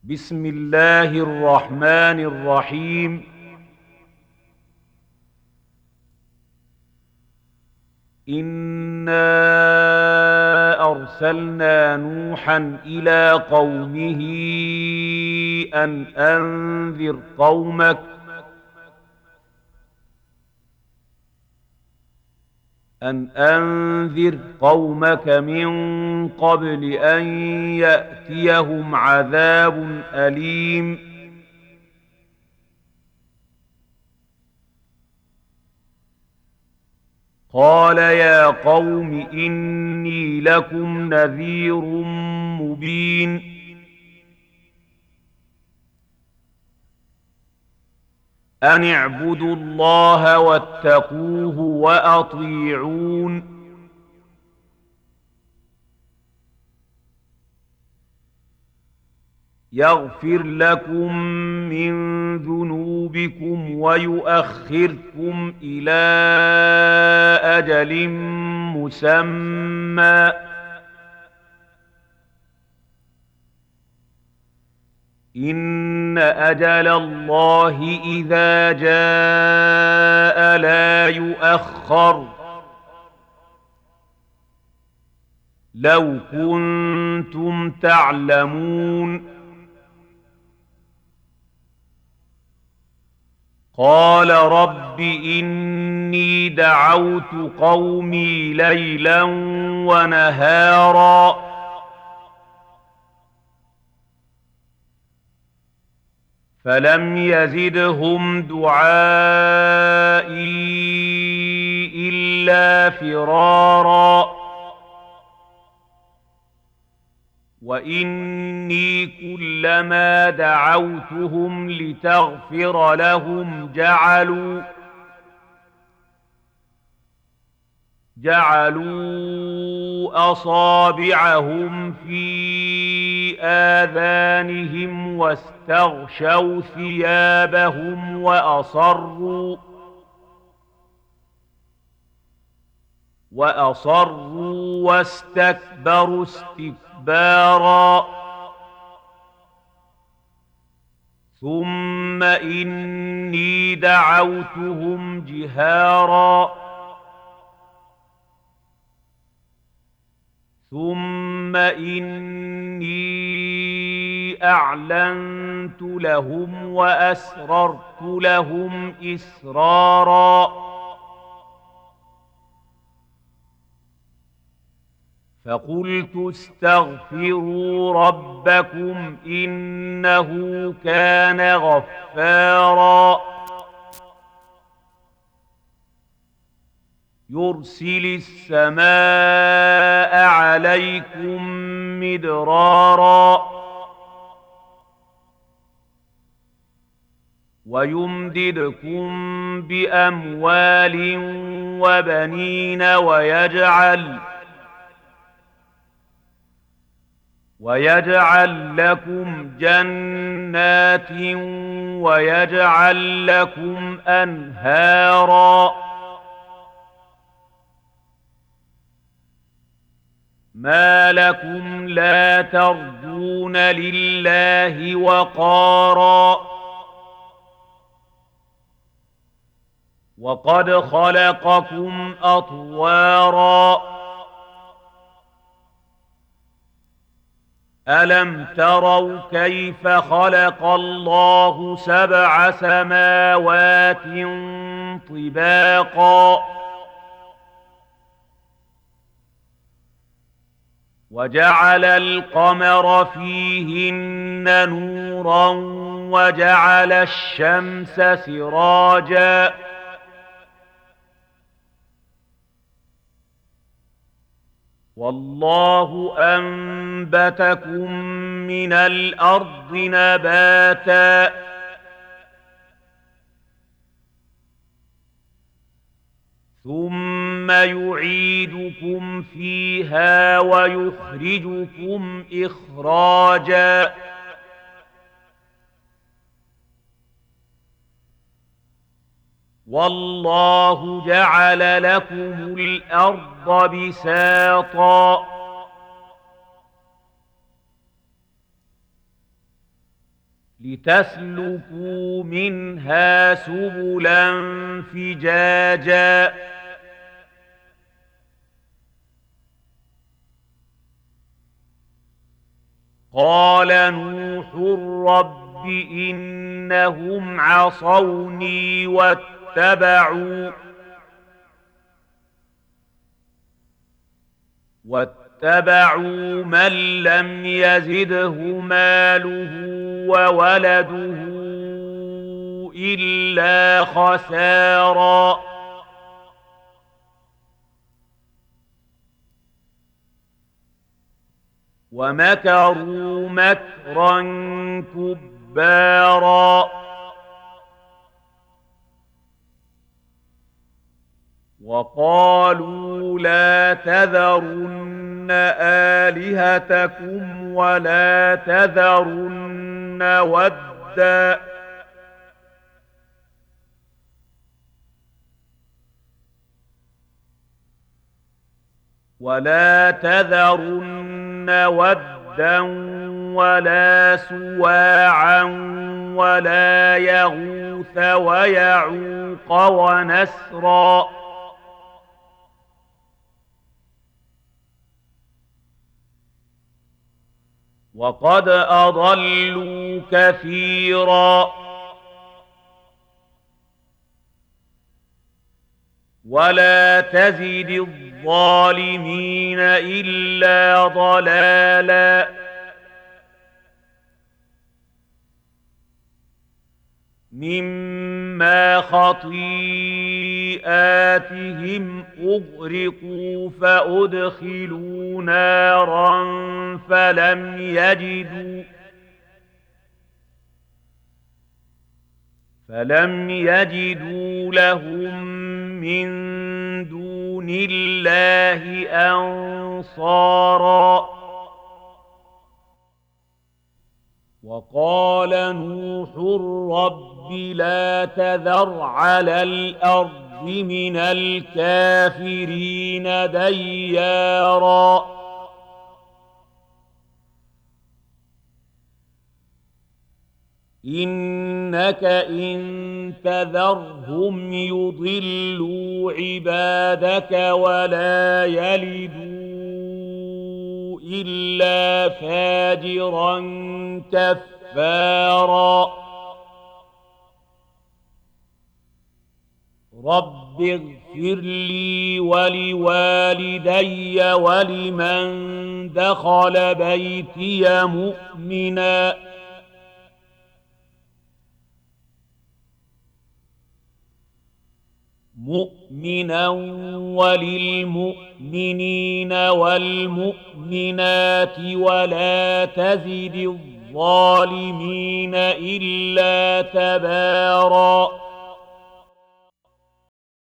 بسم الله الرحمن الرحيم. إنا أرسلنا نوحا إلى قومه أن أنذر قومك من قبل أن يأتيهم عذاب أليم. قال يا قوم إني لكم نذير مبين. أن اعبدوا الله واتقوه وأطيعون. يغفر لكم من ذنوبكم ويؤخركم إلى أجل مسمى. إن أجل الله إذا جاء لا يؤخر. لو كنتم تعلمون. قال رب إني دعوت قومي ليلا ونهارا فلم يزدهم دعائي إلا فرارا. وإني كلما دعوتهم لتغفر لهم جعلوا أصابعهم في آذانهم واستغشوا ثيابهم وأصروا واستكبروا استكبارا. ثم إني دعوتهم جهارا ثم إني أعلنت لهم وأسررت لهم إسرارا. فقلت استغفروا ربكم إنه كان غفارا يرسل السماء عليكم مدرارا ويمددكم بأموال وبنين ويجعل لكم جنات ويجعل لكم أنهارا. ما لكم لا ترجون لله وقارا وقد خلقكم أطوارا. ألم تروا كيف خلق الله 7 سماوات طباقا وجعل القمر فيهن نورا وجعل الشمس سراجا والله أنبتكم من الأرض نباتا ثم يعيدكم فيها ويخرجكم إخراجا. والله جعل لكم الأرض بساطا لتسلكوا منها سبلا فجاجا قال نوح رب إنهم عصوني واتبعوا من لم يزده ماله وولده إلا خسارا ومكروا مكرا كبارا وقالوا لا تذرن آلهتكم ولا تذرن ودا ولا سواعا ولا يغوث ويعوق ونسرا وقد أضلوا كثيرا ولا تزد الظالمين إلا ضلالا مما خطيئاتهم أغرقوا فأدخلوا نارا فلم يجدوا لهم من دون الله أنصارا وقال نوح رب لا تذر على الأرض من الكافرين ديارا إنك إن تذرهم يضلوا عبادك ولا يلدوا إلا فاجرا كفارا رب اغفر لي ولوالدي ولمن دخل بيتي مؤمنا وللمؤمنين والمؤمنات ولا تزد الظالمين إلا تباراً